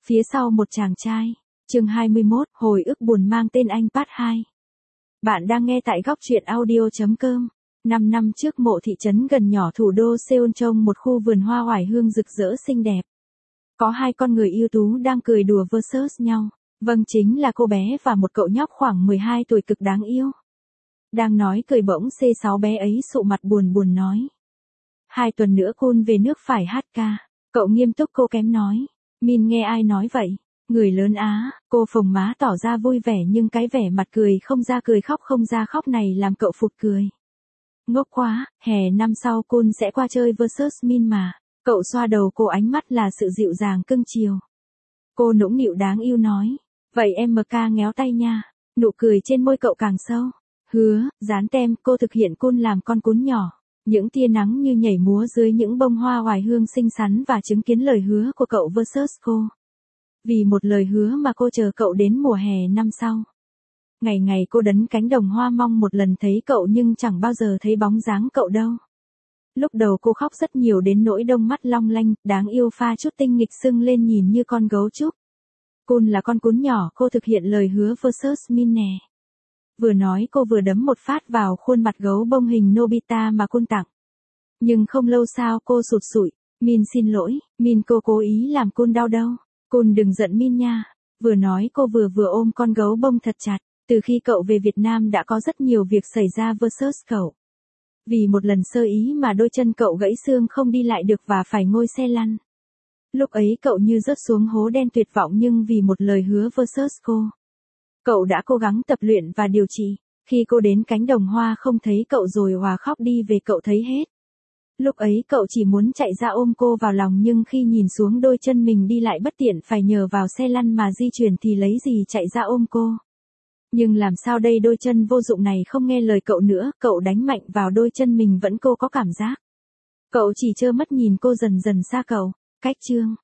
Phía sau một chàng trai. Chương 21, hồi ức buồn mang tên anh Part 2. Bạn đang nghe tại góc truyện audio.com. 5 năm trước mộ thị trấn gần nhỏ thủ đô Seoul trông một khu vườn hoa oải hương rực rỡ xinh đẹp. Có hai con người yêu tú đang cười đùa versus nhau. Vâng, chính là cô bé và một cậu nhóc khoảng 12 tuổi cực đáng yêu. Đang nói cười bỗng C6 bé ấy sụ mặt buồn buồn nói. 2 tuần nữa Kun về nước phải hát ca. Cậu nghiêm túc cô kém nói. Min nghe ai nói vậy? Người lớn á, cô phồng má tỏ ra vui vẻ nhưng cái vẻ mặt cười không ra cười khóc không ra khóc này làm cậu phụt cười. Ngốc quá, hè năm sau Kun sẽ qua chơi versus Min mà. Cậu xoa đầu cô, ánh mắt là sự dịu dàng cưng chiều. Cô nũng nịu đáng yêu nói. Vậy em MK ngéo tay nha. Nụ cười trên môi cậu càng sâu. Hứa, dán tem, cô thực hiện Kun làm con cún nhỏ. Những tia nắng như nhảy múa dưới những bông hoa oải hương xinh xắn và chứng kiến lời hứa của cậu versus cô. Vì một lời hứa mà cô chờ cậu đến mùa hè năm sau. Ngày ngày cô đấn cánh đồng hoa mong một lần thấy cậu nhưng chẳng bao giờ thấy bóng dáng cậu đâu. Lúc đầu cô khóc rất nhiều đến nỗi đông mắt long lanh, đáng yêu pha chút tinh nghịch sưng lên nhìn như con gấu trúc. Kun là con cún nhỏ, cô thực hiện lời hứa versus Min nè. Vừa nói cô vừa đấm một phát vào khuôn mặt gấu bông hình Nobita mà Kun tặng. Nhưng không lâu sau cô sụt sụi. Min xin lỗi, Min cô cố ý làm Kun đau đâu. Kun đừng giận Min nha. Vừa nói cô vừa ôm con gấu bông thật chặt. Từ khi cậu về Việt Nam đã có rất nhiều việc xảy ra versus cậu. Vì một lần sơ ý mà đôi chân cậu gãy xương không đi lại được và phải ngồi xe lăn. Lúc ấy cậu như rớt xuống hố đen tuyệt vọng nhưng vì một lời hứa versus cô. Cậu đã cố gắng tập luyện và điều trị. Khi cô đến cánh đồng hoa không thấy cậu rồi hòa khóc đi về cậu thấy hết. Lúc ấy cậu chỉ muốn chạy ra ôm cô vào lòng nhưng khi nhìn xuống đôi chân mình đi lại bất tiện phải nhờ vào xe lăn mà di chuyển thì lấy gì chạy ra ôm cô. Nhưng làm sao đây, đôi chân vô dụng này không nghe lời cậu nữa, cậu đánh mạnh vào đôi chân mình vẫn cô có cảm giác. Cậu chỉ trơ mắt nhìn cô dần dần xa cậu. Cách chương.